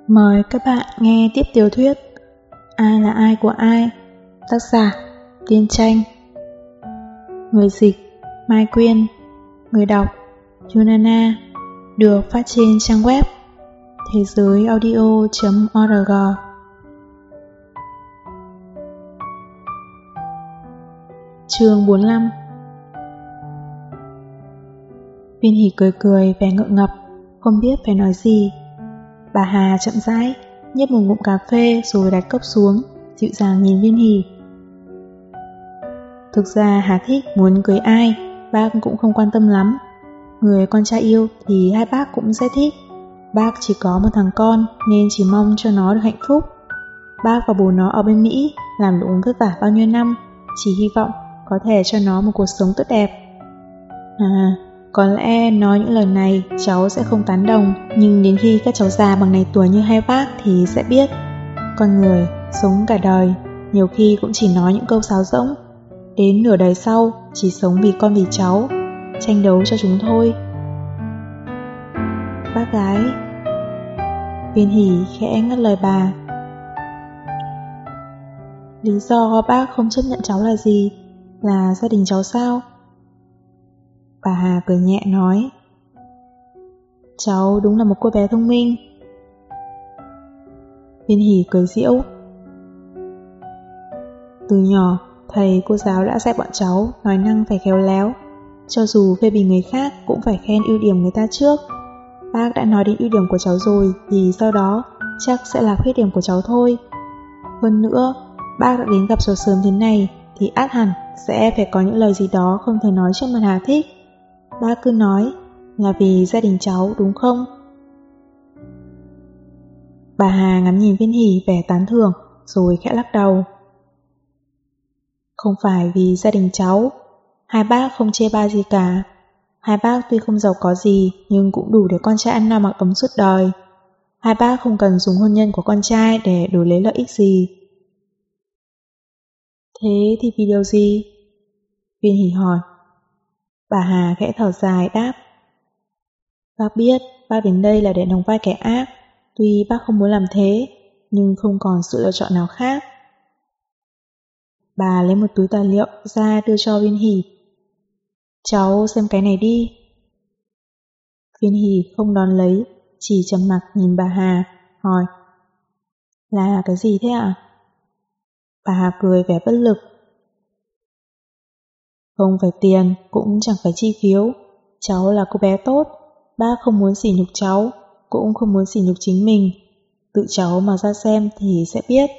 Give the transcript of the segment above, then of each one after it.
Mời các bạn nghe tiếp tiểu thuyết Ai là ai của ai, tác giả Tiên Tranh, người dịch Mai Quyên, người đọc Yunana, được phát trên trang web thế giới audio.org. Chương 45. Viên Hỷ cười cười vẻ ngượng ngập, không biết phải nói gì. Bà Hà chậm rãi nhấp một ngụm cà phê rồi đặt cốc xuống, dịu dàng nhìn Viên Hỷ. Thực ra Hà Thích muốn cưới ai, bác cũng không quan tâm lắm. Người con trai yêu thì hai bác cũng sẽ thích. Bác chỉ có một thằng con nên chỉ mong cho nó được hạnh phúc. Bác và bố nó ở bên Mỹ làm lụng vất vả bao nhiêu năm, chỉ hy vọng có thể cho nó một cuộc sống tốt đẹp. Có lẽ nói những lời này cháu sẽ không tán đồng, nhưng đến khi các cháu già bằng này tuổi như hai bác thì sẽ biết. Con người sống cả đời, nhiều khi cũng chỉ nói những câu sáo rỗng. Đến nửa đời sau chỉ sống vì con vì cháu, tranh đấu cho chúng thôi. Bác gái. Viên Hỷ khẽ ngắt lời bà. Lý do bác không chấp nhận cháu là gì? Là gia đình cháu sao? Bà Hà cười nhẹ nói. Cháu đúng là một cô bé thông minh. Viên Hỷ cười giễu. Từ nhỏ, thầy cô giáo đã dạy bọn cháu nói năng phải khéo léo. Cho dù phê bình người khác cũng phải khen ưu điểm người ta trước. Bác đã nói đến ưu điểm của cháu rồi thì sau đó chắc sẽ là khuyết điểm của cháu thôi. Hơn nữa, bác đã đến gặp cháu sớm thế này thì ắt hẳn sẽ phải có những lời gì đó không thể nói trước mặt Hà Thích. Bác cứ nói là vì gia đình cháu đúng không? Bà Hà ngắm nhìn Viên Hỷ vẻ tán thưởng rồi khẽ lắc đầu. Không phải vì gia đình cháu, hai bác không chê bai gì cả. Hai bác tuy không giàu có gì nhưng cũng đủ để con trai ăn no mặc ấm suốt đời. Hai bác không cần dùng hôn nhân của con trai để đổi lấy lợi ích gì. Thế thì vì điều gì? Viên Hỷ hỏi. Bà Hà khẽ thở dài đáp. Bác biết bác đến đây là để đóng vai kẻ ác. Tuy bác không muốn làm thế, nhưng không còn sự lựa chọn nào khác. Bà lấy một túi tài liệu ra đưa cho Viên Hỷ. Cháu xem cái này đi. Viên Hỷ không đón lấy, chỉ trầm mặc nhìn bà Hà, hỏi. Là cái gì thế ạ? Bà Hà cười vẻ bất lực. Không phải tiền, cũng chẳng phải chi phiếu. Cháu là cô bé tốt, bác không muốn sỉ nhục cháu, cũng không muốn sỉ nhục chính mình. Tự cháu mà ra xem thì sẽ biết.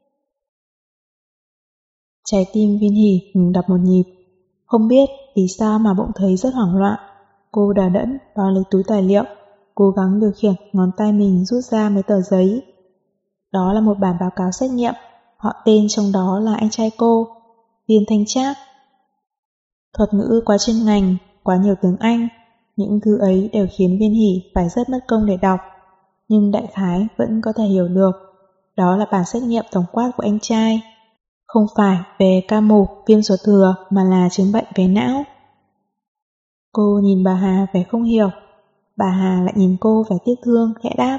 Trái tim Viên Hỷ ngừng đập một nhịp. Không biết vì sao mà bỗng thấy rất hoảng loạn. Cô đờ đẫn đo lấy túi tài liệu, cố gắng điều khiển ngón tay mình rút ra mấy tờ giấy. Đó là một bản báo cáo xét nghiệm, họ tên trong đó là anh trai cô, Viên Thanh Trác. Thuật ngữ quá chuyên ngành, quá nhiều tiếng Anh, những thứ ấy đều khiến Viên Hỷ phải rất mất công để đọc, nhưng đại khái vẫn có thể hiểu được. Đó là bản xét nghiệm tổng quát của anh trai, không phải về ca mổ viêm ruột thừa mà là chứng bệnh về não. Cô nhìn bà Hà vẻ không hiểu, bà Hà lại nhìn cô vẻ tiếc thương khẽ đáp.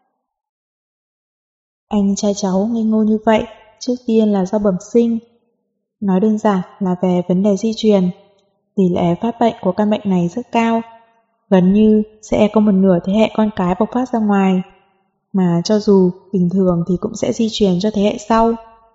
Anh trai cháu ngây ngô như vậy, trước tiên là do bẩm sinh. Nói đơn giản là về vấn đề di truyền. Tỷ lệ phát bệnh của căn bệnh này rất cao, gần như sẽ có một nửa thế hệ con cái bộc phát ra ngoài, mà cho dù bình thường thì cũng sẽ di truyền cho thế hệ sau.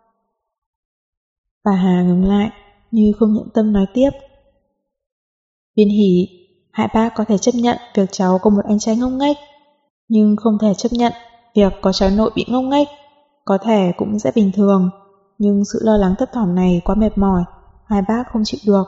Bà Hà ngừng lại, như không nhận tâm nói tiếp. Viên Hỷ, hai bác có thể chấp nhận việc cháu có một anh trai ngốc nghếch, nhưng không thể chấp nhận việc có cháu nội bị ngốc nghếch. Có thể cũng sẽ bình thường, nhưng sự lo lắng thấp thỏm này quá mệt mỏi, hai bác không chịu được.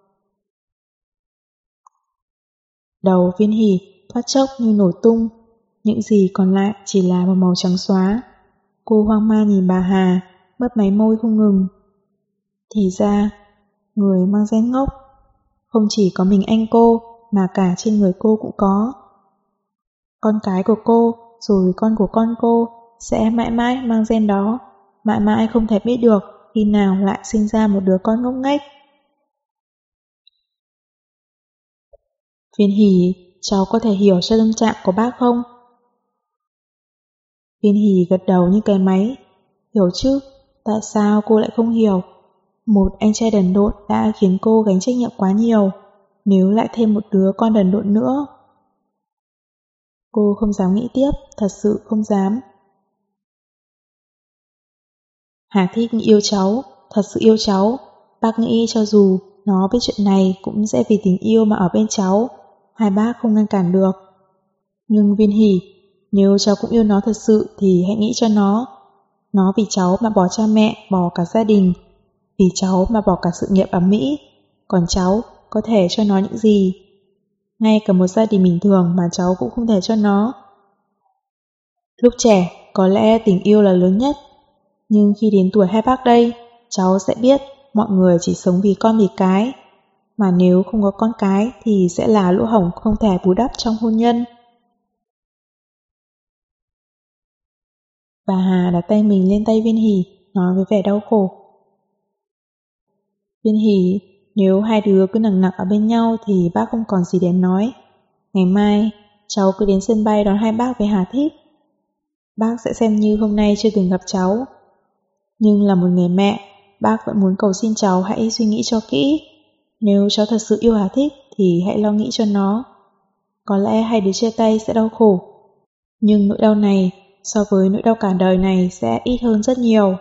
Đầu Viên Hỷ thoát chốc như nổ tung, những gì còn lại chỉ là một màu trắng xóa. Cô hoang mang nhìn bà Hà, mấp máy môi không ngừng. Thì ra, người mang gen ngốc, không chỉ có mình anh cô, mà cả trên người cô cũng có. Con cái của cô, rồi con của con cô, sẽ mãi mãi mang gen đó, mãi mãi không thể biết được khi nào lại sinh ra một đứa con ngốc nghếch. Viên Hỷ, cháu có thể hiểu cho tâm trạng của bác không? Viên Hỷ gật đầu như cái máy. Hiểu chứ, tại sao cô lại không hiểu? Một anh trai đần độn đã khiến cô gánh trách nhiệm quá nhiều, nếu lại thêm một đứa con đần độn nữa. Cô không dám nghĩ tiếp, thật sự không dám. Hà Thích yêu cháu, thật sự yêu cháu. Bác nghĩ cho dù nó biết chuyện này cũng sẽ vì tình yêu mà ở bên cháu, hai bác không ngăn cản được. Nhưng Viên Hỷ, nếu cháu cũng yêu nó thật sự thì hãy nghĩ cho nó. Nó vì cháu mà bỏ cha mẹ, bỏ cả gia đình. Vì cháu mà bỏ cả sự nghiệp ở Mỹ. Còn cháu có thể cho nó những gì? Ngay cả một gia đình bình thường mà cháu cũng không thể cho nó. Lúc trẻ, có lẽ tình yêu là lớn nhất. Nhưng khi đến tuổi hai bác đây, cháu sẽ biết mọi người chỉ sống vì con vì cái. Mà nếu không có con cái thì sẽ là lỗ hổng không thể bù đắp trong hôn nhân. Bà Hà đặt tay mình lên tay Viên Hỷ, nói với vẻ đau khổ. Viên Hỷ, nếu hai đứa cứ nằng nặc ở bên nhau thì bác không còn gì để nói. Ngày mai, cháu cứ đến sân bay đón hai bác với Hà Thích. Bác sẽ xem như hôm nay chưa từng gặp cháu. Nhưng là một người mẹ, bác vẫn muốn cầu xin cháu hãy suy nghĩ cho kỹ. Nếu cháu thật sự yêu Hà Thích thì hãy lo nghĩ cho nó. Có lẽ hai đứa chia tay sẽ đau khổ, nhưng nỗi đau này so với nỗi đau cả đời này sẽ ít hơn rất nhiều.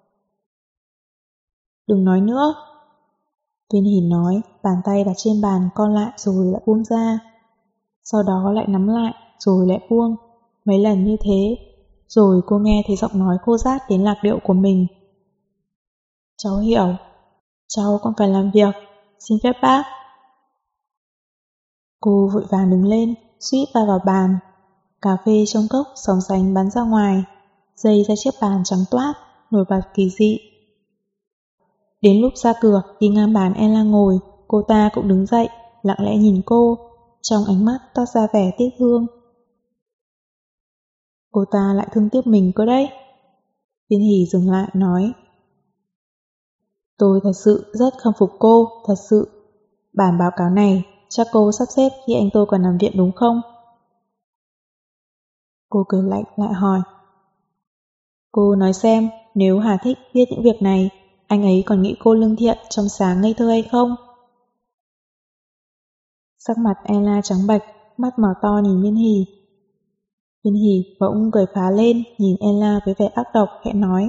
Đừng nói nữa. Viên Hỷ nói, bàn tay đặt trên bàn con lại rồi lại buông ra. Sau đó lại nắm lại rồi lại buông. Mấy lần như thế, rồi cô nghe thấy giọng nói khô rát đến lạc điệu của mình. Cháu hiểu. Cháu còn phải làm việc. Xin phép bác. Cô vội vàng đứng lên, suýt va vào bàn. Cà phê trong cốc sóng sánh bắn ra ngoài, dây ra chiếc bàn trắng toát, nổi bật kỳ dị. Đến lúc ra cửa, đi ngang bàn Ella ngồi, cô ta cũng đứng dậy, lặng lẽ nhìn cô, trong ánh mắt toát ra vẻ tiếc thương. Cô ta lại thương tiếc mình cơ đấy. Viên Hỷ dừng lại nói. Tôi thật sự rất khâm phục cô, thật sự. Bản báo cáo này chắc cô sắp xếp khi anh tôi còn nằm viện đúng không? Cô cười lạnh lại hỏi. Cô nói xem, nếu Hà Thích biết những việc này, anh ấy còn nghĩ cô lương thiện, trong sáng ngây thơ hay không? Sắc mặt Ella trắng bệch, mắt mở to nhìn Viên Hỷ. Viên Hỷ bỗng cười phá lên, nhìn Ella với vẻ ác độc, khẽ nói.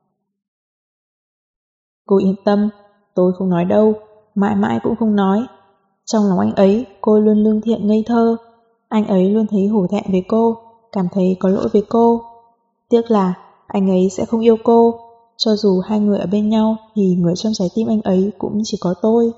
Cô yên tâm, tôi không nói đâu, mãi mãi cũng không nói. Trong lòng anh ấy, cô luôn lương thiện ngây thơ. Anh ấy luôn thấy hổ thẹn với cô, cảm thấy có lỗi với cô. Tiếc là anh ấy sẽ không yêu cô. Cho dù hai người ở bên nhau thì người trong trái tim anh ấy cũng chỉ có tôi.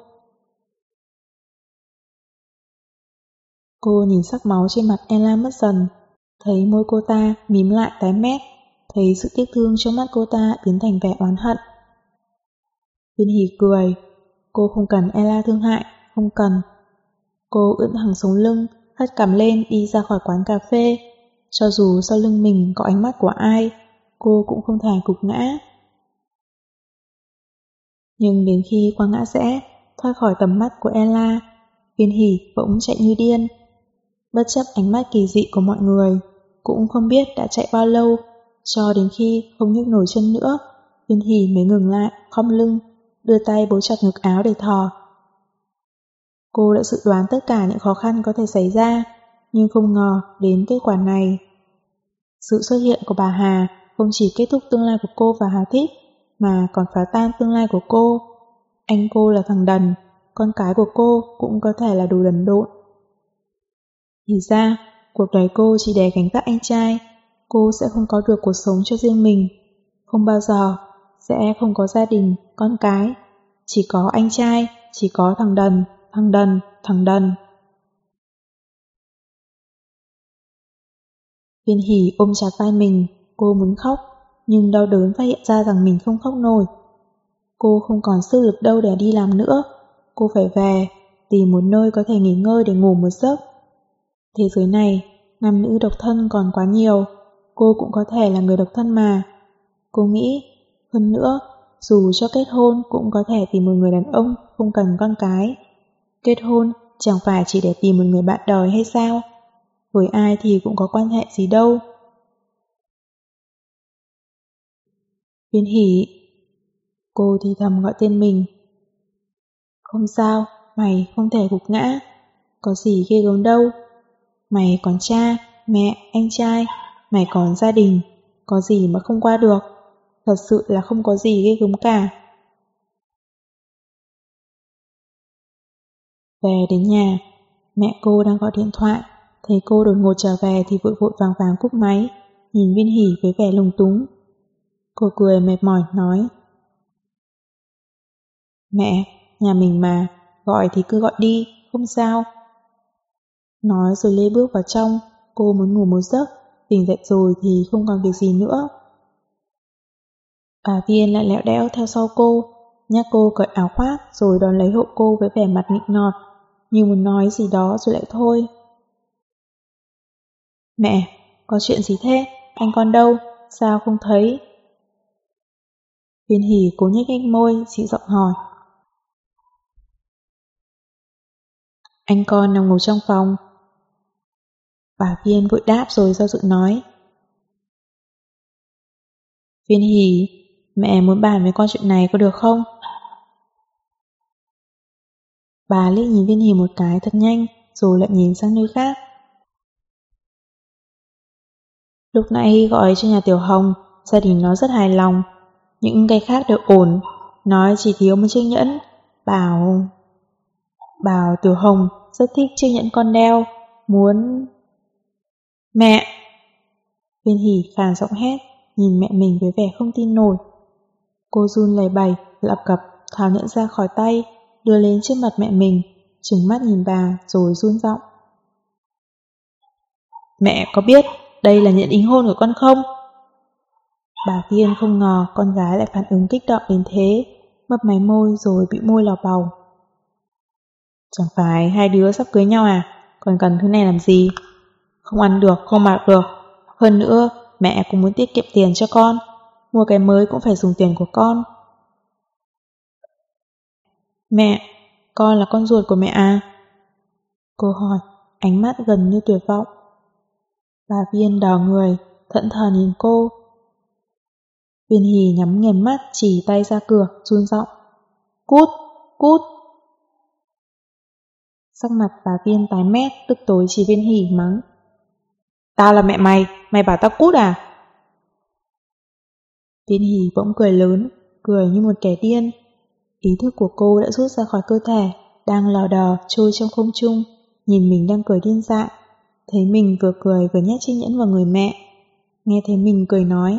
Cô nhìn sắc máu trên mặt Ella mất dần, thấy môi cô ta mím lại tái mét, thấy sự tiếc thương trong mắt cô ta biến thành vẻ oán hận. Viên Hỷ cười. Cô không cần Ella thương hại, không cần. Cô ưỡn thẳng sống lưng, hất cằm lên đi ra khỏi quán cà phê. Cho dù sau lưng mình có ánh mắt của ai, cô cũng không thể gục ngã. Nhưng đến khi qua ngã rẽ, thoát khỏi tầm mắt của Ella, Viên Hỷ bỗng chạy như điên. Bất chấp ánh mắt kỳ dị của mọi người, cũng không biết đã chạy bao lâu, cho đến khi không nhấc nổi chân nữa, Viên Hỷ mới ngừng lại, khom lưng, đưa tay bấu chặt ngực áo để thò. Cô đã dự đoán tất cả những khó khăn có thể xảy ra, nhưng không ngờ đến kết quả này. Sự xuất hiện của bà Hà không chỉ kết thúc tương lai của cô và Hà Thích, mà còn phá tan tương lai của cô. Anh cô là thằng đần, con cái của cô cũng có thể là đồ đần độn. Thì ra, cuộc đời cô chỉ để gánh vác anh trai, cô sẽ không có được cuộc sống cho riêng mình. Không bao giờ, sẽ không có gia đình, con cái. Chỉ có anh trai, chỉ có thằng đần, thằng đần, thằng đần. Viên Hỷ ôm chặt vai mình, cô muốn khóc, nhưng đau đớn phát hiện ra rằng mình không khóc nổi. Cô không còn sức lực đâu để đi làm nữa, cô phải về, tìm một nơi có thể nghỉ ngơi để ngủ một giấc. Thế giới này, nam nữ độc thân còn quá nhiều, cô cũng có thể là người độc thân mà. Cô nghĩ, hơn nữa, dù cho kết hôn cũng có thể tìm một người đàn ông không cần con cái. Kết hôn chẳng phải chỉ để tìm một người bạn đời hay sao? Với ai thì cũng có quan hệ gì đâu. Viên Hỷ. Cô thì thầm gọi tên mình. Không sao, mày không thể gục ngã. Có gì ghê gớm đâu. Mày còn cha, mẹ, anh trai, mày còn gia đình. Có gì mà không qua được. Thật sự là không có gì ghê gớm cả. Về đến nhà, mẹ cô đang gọi điện thoại. Thấy cô đột ngột trở về thì vội vội vàng vàng cúp máy, nhìn Viên Hỷ với vẻ lúng túng. Cô cười mệt mỏi nói: Mẹ, nhà mình mà, gọi thì cứ gọi đi, không sao. Nói rồi lê bước vào trong. Cô muốn ngủ một giấc, tỉnh dậy rồi thì không còn việc gì nữa. Bà Viên lại lẹo đẽo theo sau cô, nhắc cô cởi áo khoác rồi đón lấy hộ cô với vẻ mặt nịnh nọt, như muốn nói gì đó rồi lại thôi. Mẹ, có chuyện gì thế? Anh con đâu? Sao không thấy? Viên Hỷ cố nhếch nhếch môi, dịu giọng hỏi. Anh con nằm ngủ trong phòng. Bà Viên vội đáp rồi do dự nói. Viên Hỷ, mẹ muốn bàn với con chuyện này có được không? Bà liếc nhìn Viên Hỷ một cái thật nhanh, rồi lại nhìn sang nơi khác. Lúc nãy gọi cho nhà Tiểu Hồng, gia đình nó rất hài lòng. Những cái khác đều ổn, nói chỉ thiếu một chiếc nhẫn. Bảo Tiểu Hồng rất thích chiếc nhẫn con đeo, muốn... Mẹ! Viên Hỷ khàn giọng hét, nhìn mẹ mình với vẻ không tin nổi. Cô run lẩy bẩy, lập cập tháo nhẫn ra khỏi tay, đưa lên trước mặt mẹ mình, trừng mắt nhìn bà rồi run giọng. Mẹ có biết đây là nhẫn đính hôn của con không? Bà Viên không ngờ con gái lại phản ứng kích động đến thế, mấp máy môi rồi bị môi lò bầu. Chẳng phải hai đứa sắp cưới nhau à? Còn cần thứ này làm gì? Không ăn được, không mặc được. Hơn nữa, mẹ cũng muốn tiết kiệm tiền cho con. Mua cái mới cũng phải dùng tiền của con. Mẹ, con là con ruột của mẹ à? Cô hỏi, ánh mắt gần như tuyệt vọng. Bà Viên đỏ người, thẫn thờ nhìn cô. Viên Hỷ nhắm nghiền mắt chỉ tay ra cửa, run giọng. Cút, cút. Sắc mặt bà Viên tái mét, tức tối chỉ Viên Hỷ mắng. Tao là mẹ mày, mày bảo tao cút à? Viên Hỷ bỗng cười lớn, cười như một kẻ điên. Ý thức của cô đã rút ra khỏi cơ thể, đang lờ đờ trôi trong không trung, nhìn mình đang cười điên dại. Thấy mình vừa cười vừa nhét chiếc nhẫn vào người mẹ. Nghe thấy mình cười nói.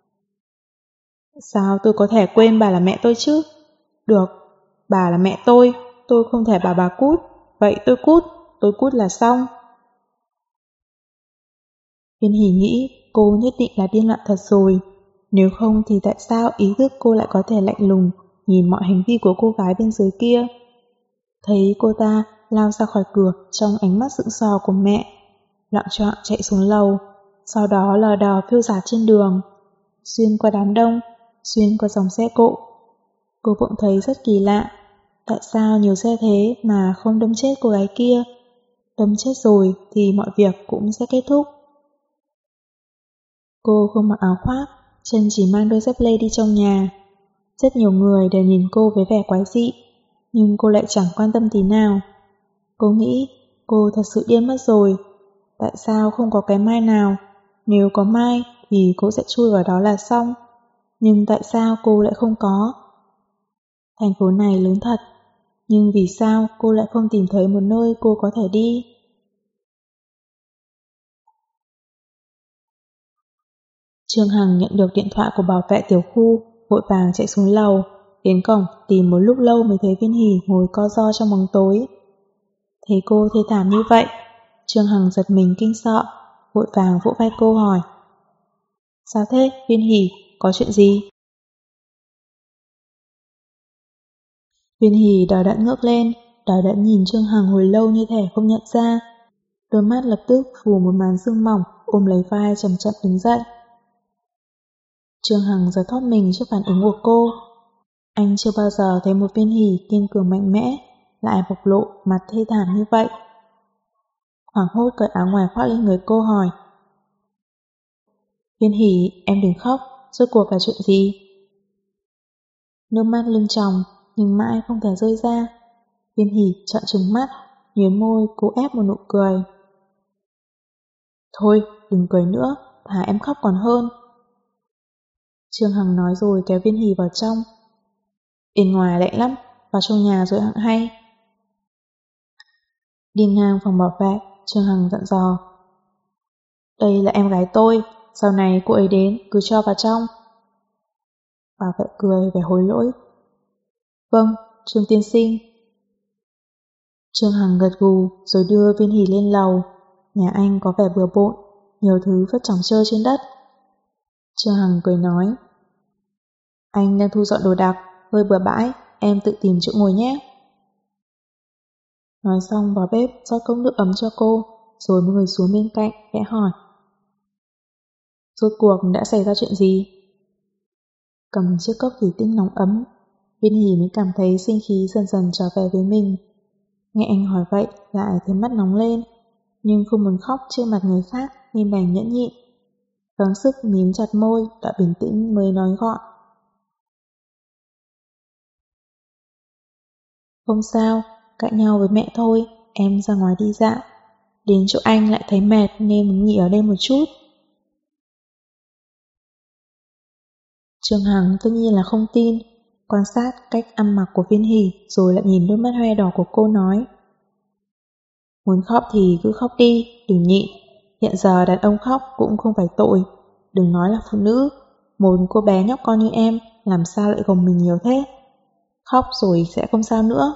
Sao tôi có thể quên bà là mẹ tôi chứ? Được, bà là mẹ tôi không thể bảo bà cút. Vậy tôi cút là xong. Viên Hỷ nghĩ cô nhất định là điên loạn thật rồi. Nếu không thì tại sao ý thức cô lại có thể lạnh lùng nhìn mọi hành vi của cô gái bên dưới kia. Thấy cô ta lao ra khỏi cửa trong ánh mắt sững sờ của mẹ, loạng choạng chạy xuống lầu, sau đó lờ đờ phiêu dạt trên đường, xuyên qua đám đông, xuyên qua dòng xe cộ. Cô bỗng thấy rất kỳ lạ, tại sao nhiều xe thế mà không đâm chết cô gái kia? Đâm chết rồi thì mọi việc cũng sẽ kết thúc. Cô không mặc áo khoác, chân chỉ mang đôi dép lê đi trong nhà. Rất nhiều người đều nhìn cô với vẻ quái dị, nhưng cô lại chẳng quan tâm tí nào. Cô nghĩ cô thật sự điên mất rồi. Tại sao không có cái mai nào? Nếu có mai thì cô sẽ chui vào đó là xong. Nhưng tại sao cô lại không có? Thành phố này lớn thật, nhưng vì sao cô lại không tìm thấy một nơi cô có thể đi? Trương Hằng nhận được điện thoại của bảo vệ tiểu khu, vội vàng chạy xuống lầu, đến cổng tìm một lúc lâu mới thấy Viên Hỷ ngồi co ro trong bóng tối. Thấy cô thê thảm như vậy, Trương Hằng giật mình kinh sợ, vội vàng vỗ vai cô hỏi. Sao thế, Viên Hỷ, có chuyện gì? Viên Hỷ đờ đẫn ngước lên, đờ đẫn nhìn Trương Hằng hồi lâu như thể không nhận ra. Đôi mắt lập tức phủ một màn sương mỏng, ôm lấy vai chậm chậm đứng dậy. Trương Hằng giật thót mình trước phản ứng của cô. Anh chưa bao giờ thấy một Viên Hỷ kiên cường mạnh mẽ, lại bộc lộ mặt thê thảm như vậy. Hoảng hốt cởi áo ngoài khoác lên người cô hỏi. Viên Hỷ, em đừng khóc, rốt cuộc là chuyện gì? Nước mắt lưng tròng nhưng mãi không thể rơi ra. Viên Hỷ trợn trừng mắt, nhếch môi cố ép một nụ cười. Thôi, đừng cười nữa, thà em khóc còn hơn. Trương Hằng nói rồi kéo Viên Hỷ vào trong. Bên ngoài lạnh lắm, vào trong nhà rồi hẵng hay. Đi ngang phòng bảo vệ, Trương Hằng dặn dò. Đây là em gái tôi, sau này cô ấy đến cứ cho vào trong. Bảo vệ cười vẻ hối lỗi. Vâng, Trương tiên sinh. Trương Hằng gật gù rồi đưa Viên Hỷ lên lầu. Nhà anh có vẻ bừa bộn, nhiều thứ vất chỏng trơ trên đất. Trương Hằng cười nói. Anh đang thu dọn đồ đạc, hơi bừa bãi, em tự tìm chỗ ngồi nhé. Nói xong vào bếp rót cốc nước ấm cho cô, rồi mới ngồi xuống bên cạnh, khẽ hỏi. Rốt cuộc đã xảy ra chuyện gì? Cầm chiếc cốc thủy tinh nóng ấm, Viên Hỷ mới cảm thấy sinh khí dần dần trở về với mình. Nghe anh hỏi vậy lại thấy mắt nóng lên, nhưng không muốn khóc trước mặt người khác nên đành nhẫn nhịn. Gắng sức mím chặt môi, đã bình tĩnh mới nói gọn. Không sao, cãi nhau với mẹ thôi, em ra ngoài đi dạo. Đến chỗ anh lại thấy mệt nên muốn nghỉ ở đây một chút. Trương Hằng tất nhiên là không tin, quan sát cách ăn mặc của Viên Hỷ rồi lại nhìn đôi mắt hoe đỏ của cô nói. Muốn khóc thì cứ khóc đi, đừng nhịn. Hiện giờ đàn ông khóc cũng không phải tội, đừng nói là phụ nữ. Một cô bé nhóc con như em làm sao lại gồng mình nhiều thế. Khóc rồi sẽ không sao nữa.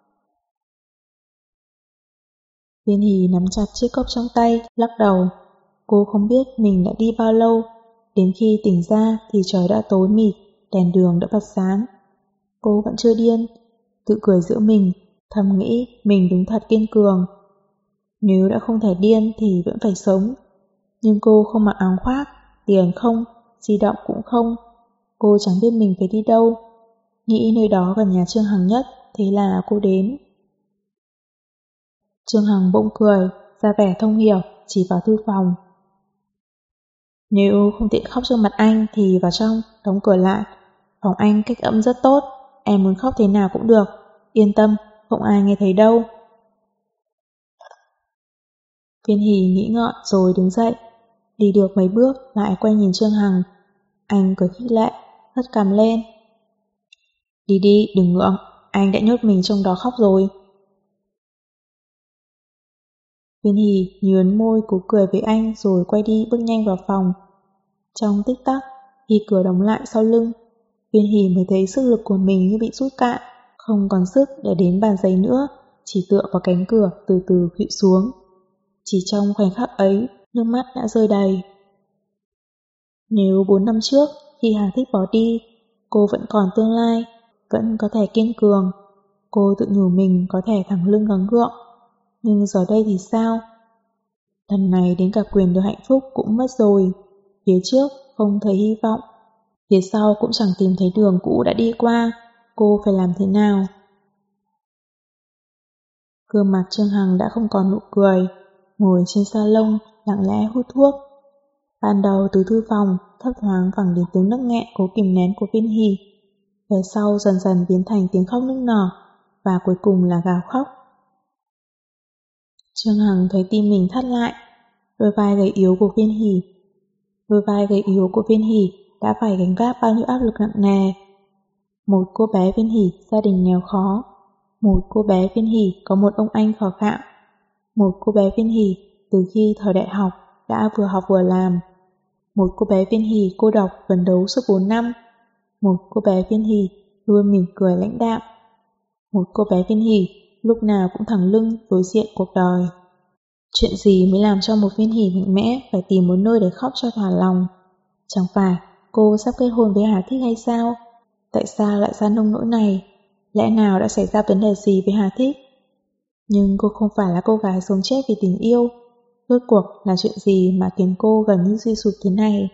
Viên Hỷ nắm chặt chiếc cốc trong tay, lắc đầu. Cô không biết mình đã đi bao lâu. Đến khi tỉnh ra thì trời đã tối mịt, đèn đường đã bật sáng. Cô vẫn chưa điên, tự cười giữa mình, thầm nghĩ mình đúng thật kiên cường. Nếu đã không thể điên thì vẫn phải sống. Nhưng cô không mặc áo khoác, tiền không, di động cũng không. Cô chẳng biết mình phải đi đâu. Nghĩ nơi đó gần nhà Trương Hằng nhất, thế là cô đến. Trương Hằng bỗng cười, ra vẻ thông hiểu, chỉ vào thư phòng. Nếu không tiện khóc trước mặt anh thì vào trong, đóng cửa lại. Phòng anh cách âm rất tốt, em muốn khóc thế nào cũng được. Yên tâm, không ai nghe thấy đâu. Viên Hỷ nghĩ ngợi rồi đứng dậy. Đi được mấy bước lại quay nhìn Trương Hằng. Anh cười khích lệ, hất cằm lên. Đi đi, đừng ngượng, anh đã nhốt mình trong đó khóc rồi. Viên Hỷ nhướn môi cố cười với anh rồi quay đi bước nhanh vào phòng. Trong tích tắc, khi cửa đóng lại sau lưng, Viên Hỷ mới thấy sức lực của mình như bị rút cạn, không còn sức để đến bàn giấy nữa, chỉ tựa vào cánh cửa từ từ khuỵu xuống. Chỉ trong khoảnh khắc ấy, nước mắt đã rơi đầy. Nếu 4 năm trước, khi Hà Thích bỏ đi, cô vẫn còn tương lai, vẫn có thể kiên cường, cô tự nhủ mình có thể thẳng lưng gắng gượng. Nhưng giờ đây thì sao? Lần này đến cả quyền được hạnh phúc cũng mất rồi. Phía trước không thấy hy vọng, phía sau cũng chẳng tìm thấy đường cũ đã đi qua. Cô phải làm thế nào? Gương mặt Trương Hằng đã không còn nụ cười, ngồi trên salon lặng lẽ hút thuốc. Ban đầu từ thư phòng thấp thoáng vẳng đến tiếng nấc nghẹn cố kìm nén của Viên Hỷ, về sau dần dần biến thành tiếng khóc nức nở, và cuối cùng là gào khóc. Trương Hằng thấy tim mình thắt lại, đôi vai gầy yếu của Viên Hỷ đã phải gánh vác bao nhiêu áp lực nặng nề. Một cô bé Viên Hỷ gia đình nghèo khó, một cô bé Viên Hỷ có một ông anh phò khạo, một cô bé Viên Hỷ từ khi thời đại học đã vừa học vừa làm, một cô bé Viên Hỷ cô độc phấn đấu suốt 4 năm, một cô bé Viên Hỷ luôn mỉm cười lãnh đạm, một cô bé Viên Hỷ lúc nào cũng thẳng lưng đối diện cuộc đời. Chuyện gì mới làm cho một Viên Hỷ mạnh mẽ phải tìm một nơi để khóc cho thỏa lòng? Chẳng phải cô sắp kết hôn với Hà Thích hay sao? Tại sao lại ra nông nỗi này? Lẽ nào đã xảy ra vấn đề gì với Hà Thích? Nhưng cô không phải là cô gái sống chết vì tình yêu. Rốt cuộc là chuyện gì mà khiến cô gần như suy sụp thế này?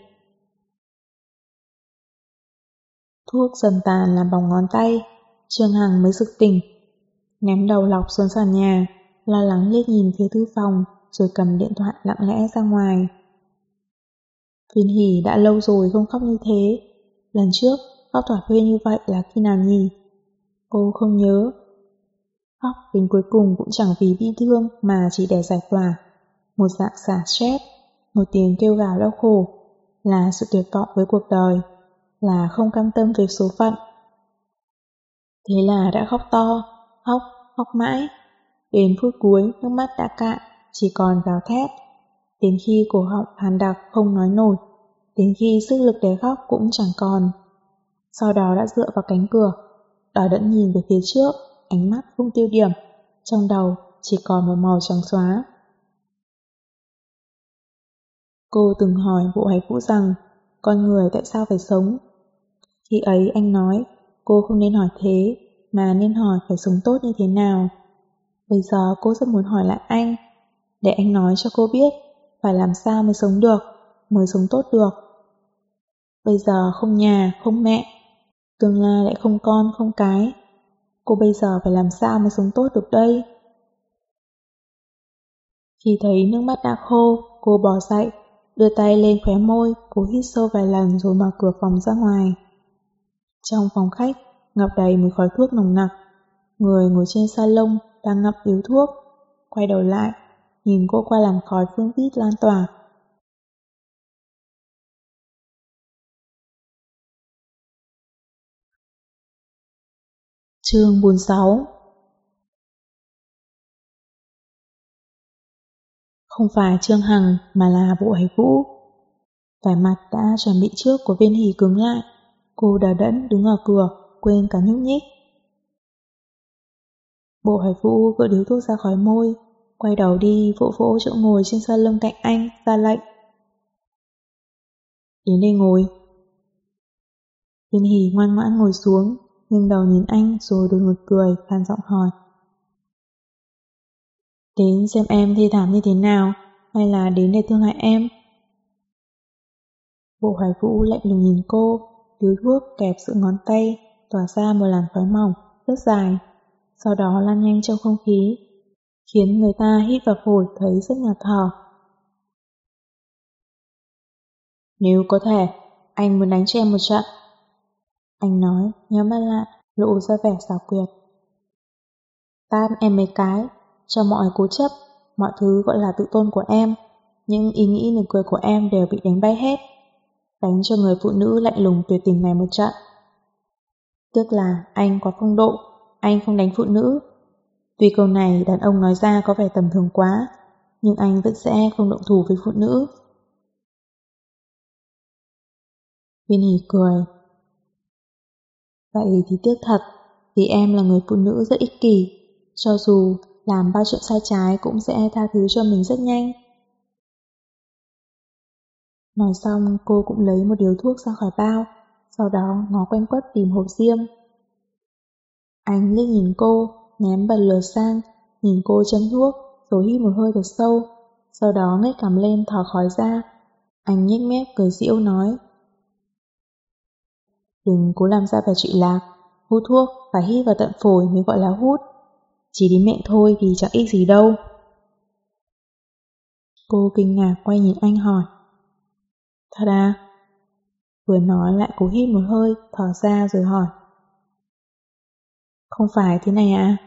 Thuốc dần tàn làm bỏng ngón tay, Trương Hằng mới sực tỉnh. Ném đầu lọc xuống sàn nhà, lo lắng liếc nhìn phía thư phòng, rồi cầm điện thoại lặng lẽ ra ngoài. Viên Hỷ đã lâu rồi không khóc như thế. Lần trước, khóc thỏa thuê như vậy là khi nào nhỉ? Cô không nhớ. Khóc đến cuối cùng cũng chẳng vì bi thương mà chỉ để giải tỏa. Một dạng xả stress, một tiếng kêu gào đau khổ, là sự tuyệt vọng với cuộc đời, là không cam tâm với số phận. Thế là đã khóc to, khóc mãi. Đến phút cuối, nước mắt đã cạn, chỉ còn gào thét. Đến khi cổ họng khàn đặc không nói nổi, đến khi sức lực để khóc cũng chẳng còn. Sau đó đã dựa vào cánh cửa, Đào Đẫn nhìn về phía trước, ánh mắt không tiêu điểm, trong đầu chỉ còn một màu trắng xóa. Cô từng hỏi Bộ Hải Vũ rằng, con người tại sao phải sống? Khi ấy anh nói, cô không nên hỏi thế, mà nên hỏi phải sống tốt như thế nào. Bây giờ cô rất muốn hỏi lại anh, để anh nói cho cô biết phải làm sao mới sống được, mới sống tốt được. Bây giờ không nhà, không mẹ, tương lai lại không con, không cái. Cô bây giờ phải làm sao mới sống tốt được đây? Khi thấy nước mắt đã khô, cô bò dậy, đưa tay lên khóe môi, cố hít sâu vài lần rồi mở cửa phòng ra ngoài. Trong phòng khách, ngập đầy mùi khói thuốc nồng nặc. Người ngồi trên salon đang ngậm điếu thuốc, quay đầu lại, nhìn cô qua làn khói phương tít lan tỏa. Chương 46. Không phải Trương Hằng mà là Bộ Hải Vũ. Vẻ mặt đã chuẩn bị trước của Viên Hỷ cứng lại. Cô Đào Đẫn đứng ở cửa, quên cả nhúc nhích. Bộ Hải Vũ gỡ điếu thuốc ra khỏi môi, quay đầu đi vỗ vỗ chỗ ngồi trên salon cạnh anh, ra lệnh. Đến đây ngồi. Viên Hỷ ngoan ngoãn ngồi xuống, nghiêng đầu nhìn anh rồi đột ngột cười, khàn giọng hỏi. Đến xem em thê thảm như thế nào, hay là đến để thương hại em? Bộ Hải Vũ lạnh lùng nhìn cô, điếu thuốc kẹp giữa ngón tay, tỏa ra một làn khói mỏng, rất dài, sau đó lan nhanh trong không khí, khiến người ta hít vào phổi thấy rất ngạt thở. Nếu có thể, anh muốn đánh cho em một trận. Anh nói, nhắm mắt lại, lộ ra vẻ xảo quyệt. Tan em mấy cái, cho mọi cố chấp, mọi thứ gọi là tự tôn của em, những ý nghĩ nực cười của em đều bị đánh bay hết. Đánh cho người phụ nữ lạnh lùng tuyệt tình này một trận. Tức là anh có phong độ, anh không đánh phụ nữ. Tuy câu này đàn ông nói ra có vẻ tầm thường quá, nhưng anh vẫn sẽ không động thủ với phụ nữ. Viên Hỷ cười. Vậy thì tiếc thật, vì em là người phụ nữ rất ích kỷ, cho dù làm bao chuyện sai trái cũng sẽ tha thứ cho mình rất nhanh. Nói xong cô cũng lấy một điếu thuốc ra khỏi bao, sau đó ngó quanh quất tìm hộp diêm. Anh liếc nhìn cô, ném bật lửa sang, nhìn cô châm thuốc, rồi hít một hơi thật sâu, sau đó ngách cằm lên thở khói ra. Anh nhếch mép cười giễu nói. Đừng cố làm ra vẻ trụy lạc, hút thuốc phải hít vào tận phổi mới gọi là hút. Chỉ đến miệng thôi thì chẳng ích gì đâu. Cô kinh ngạc quay nhìn anh hỏi. Thật à? Vừa nói lại cố hít một hơi, thở ra rồi hỏi. Không phải thế này à?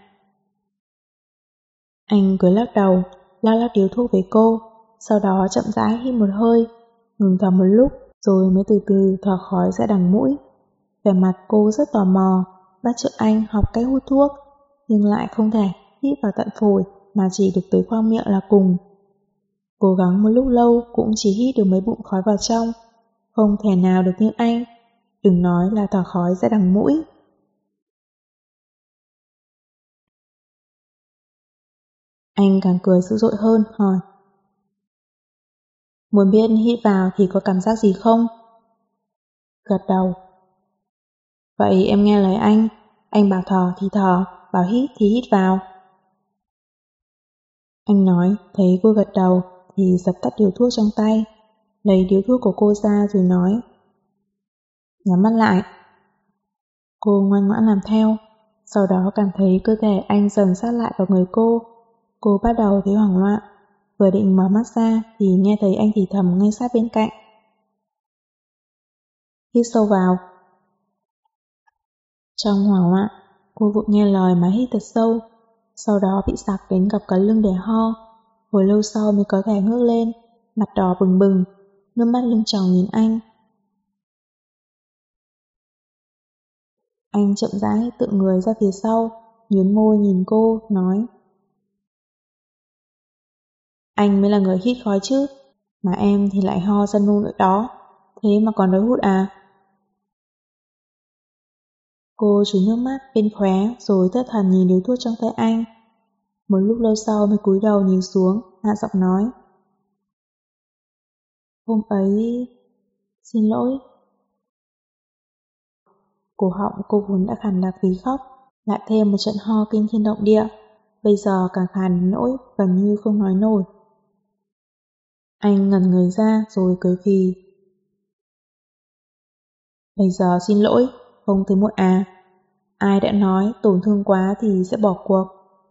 Anh cười lắc đầu, lắc điếu thuốc với cô, sau đó chậm rãi hít một hơi, ngừng thở một lúc, rồi mới từ từ thở khói ra đằng mũi. Vẻ mặt cô rất tò mò, bắt chước anh học cách hút thuốc, nhưng lại không thể hít vào tận phổi mà chỉ được tới khoang miệng là cùng. Cố gắng một lúc lâu cũng chỉ hít được mấy bụng khói vào trong, không thể nào được như anh, đừng nói là thở khói ra đằng mũi. Anh càng cười dữ dội hơn, hỏi. Muốn biết hít vào thì có cảm giác gì không? Gật đầu. Vậy em nghe lời anh bảo thở thì thở, bảo hít thì hít vào. Anh nói, thấy cô gật đầu thì dập tắt điếu thuốc trong tay, lấy điếu thuốc của cô ra rồi nói. Nhắm mắt lại. Cô ngoan ngoãn làm theo, sau đó cảm thấy cơ thể anh dần sát lại vào người cô. Cô bắt đầu thấy hoảng loạn, vừa định mở mắt ra thì nghe thấy anh thì thầm ngay sát bên cạnh. Hít sâu vào. Trong hoảng loạn, cô vội nghe lời mà hít thật sâu, sau đó bị sặc đến gặp cả lưng để ho. Hồi lâu sau mới có thể ngước lên, mặt đỏ bừng bừng, nước mắt lưng tròng nhìn anh. Anh chậm rãi tự người ra phía sau, nhướng môi nhìn cô, nói: Anh mới là người hít khói chứ, mà em thì lại ho ra nôn nữa đó, thế mà còn đói hút à? Cô trút nước mắt bên khóe rồi thất thần nhìn điếu thuốc trong tay anh. Một lúc lâu sau mới cúi đầu nhìn xuống, hạ giọng nói: Hôm ấy... Xin lỗi. Cổ họng cô vốn đã khàn đặc vì khóc, lại thêm một trận ho kinh thiên động địa, bây giờ càng khàn đến nỗi gần như không nói nổi. Anh ngẩn người ra rồi cười khì. Bây giờ xin lỗi, không thấy muộn à? Ai đã nói tổn thương quá thì sẽ bỏ cuộc?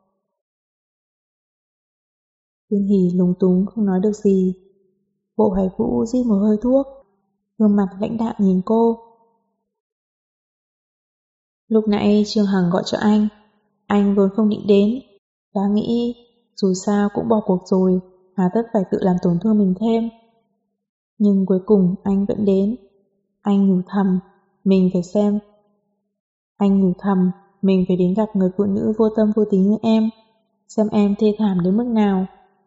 Viên Hỷ lúng túng không nói được gì. Bộ Hoài Vũ rít một hơi thuốc, gương mặt lãnh đạm nhìn cô. Lúc nãy Trương Hằng gọi cho anh vốn không định đến. Đã nghĩ dù sao cũng bỏ cuộc rồi, hà tất phải tự làm tổn thương mình thêm. Nhưng cuối cùng anh vẫn đến. Anh nhủ thầm, mình phải xem. Anh nhủ thầm, mình phải đến gặp người phụ nữ vô tâm vô tính như em, xem em thê thảm đến mức nào.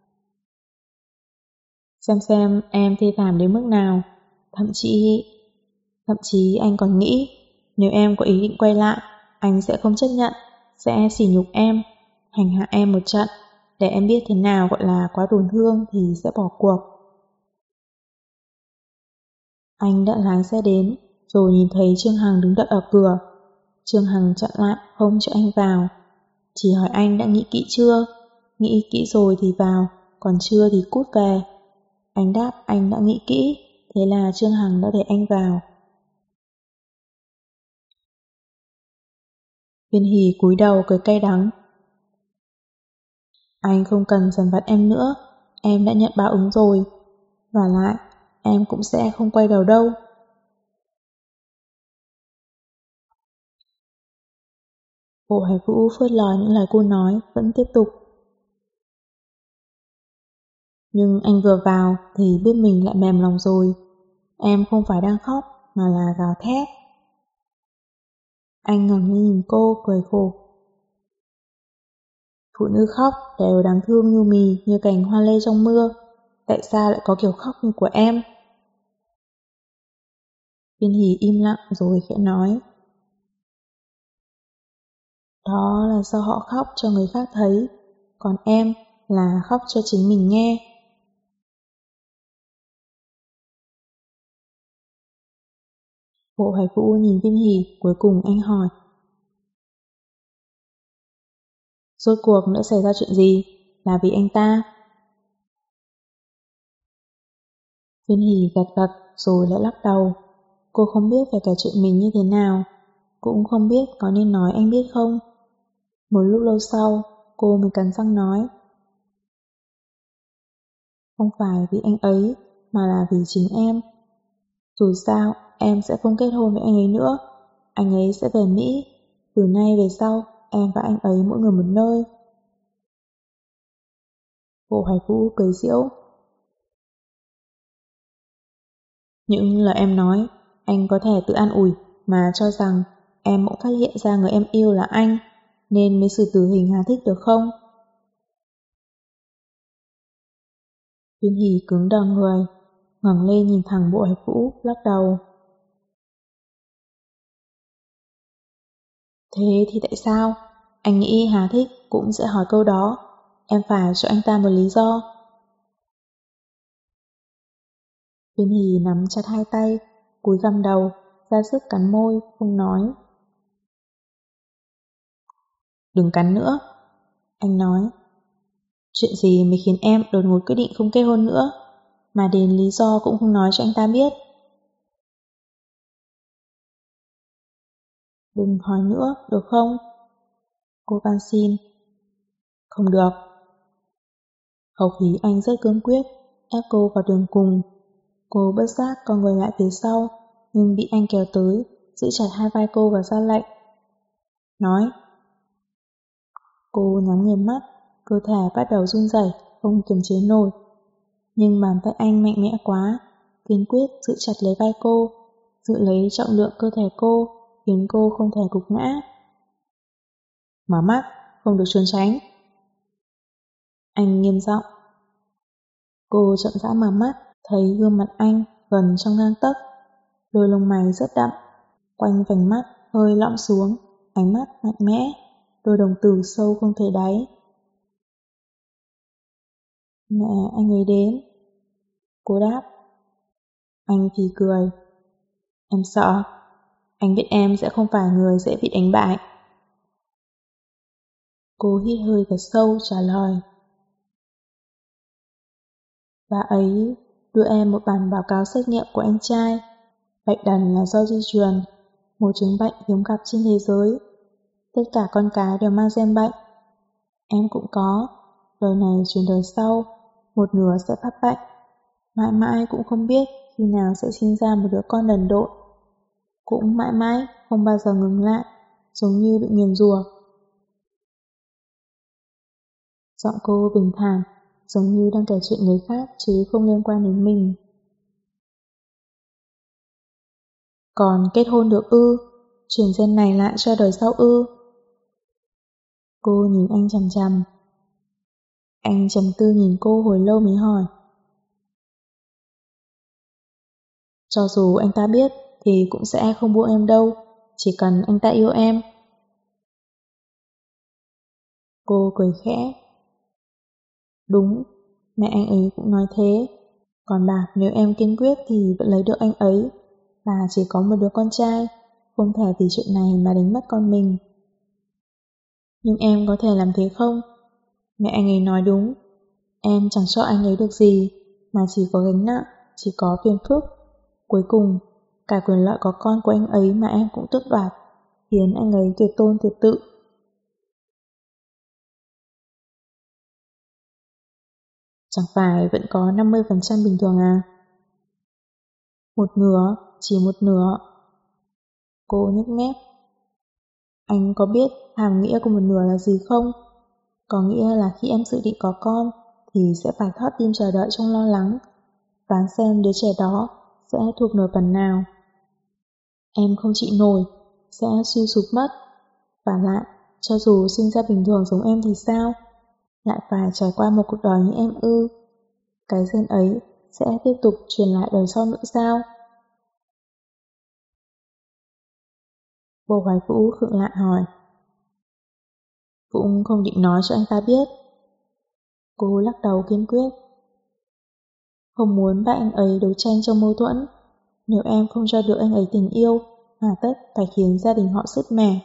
Xem em thê thảm đến mức nào. Thậm chí anh còn nghĩ, nếu em có ý định quay lại, anh sẽ không chấp nhận, sẽ sỉ nhục em, hành hạ em một trận, để em biết thế nào gọi là quá tổn thương thì sẽ bỏ cuộc. Anh đã lái xe đến, rồi nhìn thấy Trương Hằng đứng đợi ở cửa. Trương Hằng chặn lại không cho anh vào, chỉ hỏi anh đã nghĩ kỹ chưa? Nghĩ kỹ rồi thì vào, còn chưa thì cút về. Anh đáp anh đã nghĩ kỹ, thế là Trương Hằng đã để anh vào. Viên Hỷ cúi đầu cười cay đắng. Anh không cần dằn vặt em nữa, em đã nhận báo ứng rồi. Và lại, em cũng sẽ không quay đầu đâu. Bộ Hải Vũ phớt lờ những lời cô nói, vẫn tiếp tục. Nhưng anh vừa vào thì biết mình lại mềm lòng rồi. Em không phải đang khóc, mà là gào thét. Anh ngẩng lên nhìn cô, cười khổ. Phụ nữ khóc đều đáng thương như mì, như cành hoa lê trong mưa. Tại sao lại có kiểu khóc như của em? Viên Hỷ im lặng rồi khẽ nói. Đó là do họ khóc cho người khác thấy, còn em là khóc cho chính mình nghe. Bộ Hải Vũ nhìn Viên Hỷ, cuối cùng anh hỏi. Rốt cuộc nữa xảy ra chuyện gì? Là vì anh ta? Viên Hỷ gật gật rồi lại lắc đầu. Cô không biết phải kể chuyện mình như thế nào, cũng không biết có nên nói anh biết không. Một lúc lâu sau, cô mới cắn răng nói. Không phải vì anh ấy, mà là vì chính em. Dù sao, em sẽ không kết hôn với anh ấy nữa. Anh ấy sẽ về Mỹ. Từ nay về sau, em và anh ấy mỗi người một nơi. Bộ Hoài Vũ cười giễu. Những lời em nói, anh có thể tự an ủi mà cho rằng em cũng phát hiện ra người em yêu là anh, nên mới xử tử hình Hà Thích được không? Viên Hỷ cứng đờ người, ngẩng lên nhìn thẳng Bộ Hoài Vũ, lắc đầu. Thế thì tại sao? Anh nghĩ Hà Thích cũng sẽ hỏi câu đó. Em phải cho anh ta một lý do. Viên Hỷ nắm chặt hai tay, cúi gằm đầu, ra sức cắn môi, không nói. Đừng cắn nữa. Anh nói. Chuyện gì mới khiến em đột ngột quyết định không kết hôn nữa, mà đến lý do cũng không nói cho anh ta biết. Đừng hỏi nữa, được không? Cô van xin. Không được. Khẩu khí anh rất cương quyết, ép cô vào đường cùng. Cô bất giác con người lại phía sau, nhưng bị anh kéo tới, giữ chặt hai vai cô và ra lệnh. nói. Cô nhắm nghiền mắt, cơ thể bắt đầu run rẩy, không kiềm chế nổi. Nhưng bàn tay anh mạnh mẽ quá, kiên quyết giữ chặt lấy vai cô, giữ lấy trọng lượng cơ thể cô, khiến cô không thể gục ngã. Mở mắt, không được trốn tránh. Anh nghiêm giọng. Cô chậm rãi mở mắt, thấy gương mặt anh gần trong gang tấc, đôi lông mày rất đậm, quanh vành mắt hơi lõm xuống, ánh mắt mạnh mẽ, đôi đồng tử sâu không thấy đáy. Mẹ anh ấy đến. Cô đáp. Anh thì cười. Em sợ. Anh biết em sẽ không phải người dễ bị đánh bại. Cô hít hơi thật sâu trả lời. Bà ấy đưa em một bản báo cáo xét nghiệm của anh trai. Bệnh đần là do di truyền, một chứng bệnh hiếm gặp trên thế giới. Tất cả con cái đều mang gen bệnh. Em cũng có. Đời này chuyển đời sau, một nửa sẽ phát bệnh. Mãi mãi cũng không biết khi nào sẽ sinh ra một đứa con đần độn. Cũng mãi mãi không bao giờ ngừng lại, giống như bị nguyền rủa. Giọng cô bình thản, giống như đang kể chuyện người khác chứ không liên quan đến mình. Còn kết hôn được ư? Truyền gen này lại cho đời sau ư? Cô nhìn anh chằm chằm. Anh trầm tư nhìn cô hồi lâu mới hỏi. Cho dù anh ta biết thì cũng sẽ không buông em đâu, chỉ cần anh ta yêu em. Cô cười khẽ. Đúng, mẹ anh ấy cũng nói thế. Còn bảo nếu em kiên quyết thì vẫn lấy được anh ấy. Bà chỉ có một đứa con trai, không thể vì chuyện này mà đánh mất con mình. Nhưng em có thể làm thế không? Mẹ anh ấy nói đúng. Em chẳng cho anh ấy được gì, mà chỉ có gánh nặng, chỉ có phiền phức. Cuối cùng, cả quyền lợi có con của anh ấy mà em cũng tước đoạt, khiến anh ấy tuyệt tôn tuyệt tự. Chẳng phải vẫn có 50% bình thường à? Một nửa, chỉ một nửa. Cô nhếch mép. Anh có biết hàm nghĩa của một nửa là gì không? Có nghĩa là khi em dự định có con thì sẽ phải thót tim chờ đợi trong lo lắng, đoán xem đứa trẻ đó sẽ thuộc nửa phần nào. Em không chịu nổi, sẽ suy sụp mất. Và lại, cho dù sinh ra bình thường giống em thì sao? Lại phải trải qua một cuộc đời như em ư? Cái gen ấy sẽ tiếp tục truyền lại đời sau nữa sao? Bồ Hoài Vũ khựng lại hỏi. Cũng không định nói cho anh ta biết. Cô lắc đầu kiên quyết. Không muốn bạn anh ấy đấu tranh trong mâu thuẫn. Nếu em không cho được anh ấy tình yêu, hà tất phải khiến gia đình họ sứt mẻ.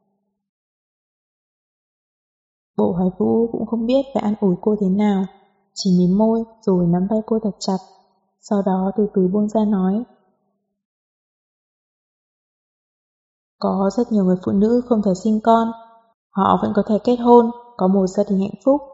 Bộ Hoài Vũ cũng không biết phải an ủi cô thế nào, chỉ mím môi rồi nắm tay cô thật chặt, sau đó từ từ buông ra nói. Có rất nhiều người phụ nữ không thể sinh con, họ vẫn có thể kết hôn, có một gia đình hạnh phúc.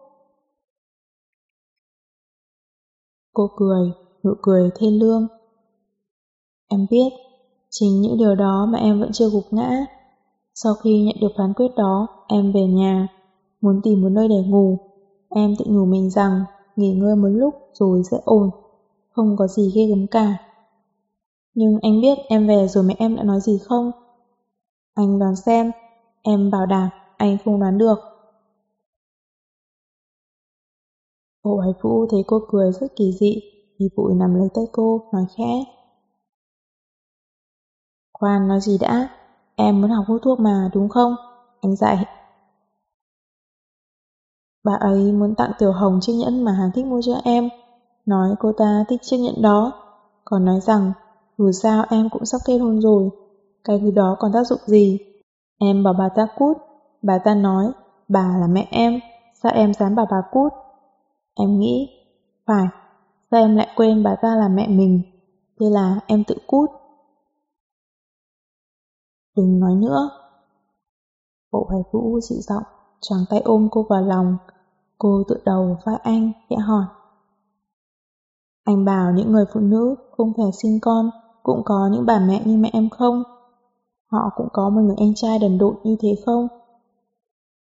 Cô cười, nụ cười thê lương. Em biết, chính những điều đó mà em vẫn chưa gục ngã. Sau khi nhận được phán quyết đó, em về nhà, muốn tìm một nơi để ngủ. Em tự nhủ mình rằng nghỉ ngơi một lúc rồi sẽ ổn, không có gì ghê gớm cả. Nhưng anh biết em về rồi mẹ em đã nói gì không? Anh đoán xem, em bảo đảm anh không đoán được. Bộ Hoài Vũ thấy cô cười rất kỳ dị, thì vội nắm lấy tay cô, nói khẽ. Khoan nói gì đã, em muốn học hút thuốc mà đúng không? Anh dạy. Bà ấy muốn tặng Tiểu Hồng chiếc nhẫn mà Hàn thích mua cho em, nói cô ta thích chiếc nhẫn đó, còn nói rằng dù sao em cũng sắp kết hôn rồi, cái thứ đó còn tác dụng gì. Em bảo bà ta cút, bà ta nói bà là mẹ em, sao em dám bảo bà cút. Em nghĩ, phải, sao em lại quên bà ta là mẹ mình, thế là em tự cút. Đừng nói nữa. Bộ Hoài Vũ dịu giọng, choàng tay ôm cô vào lòng. Cô tựa đầu vào vai anh, khẽ hỏi. Anh bảo những người phụ nữ không thể sinh con cũng có những bà mẹ như mẹ em không? họ cũng có một người anh trai đần độn như thế không?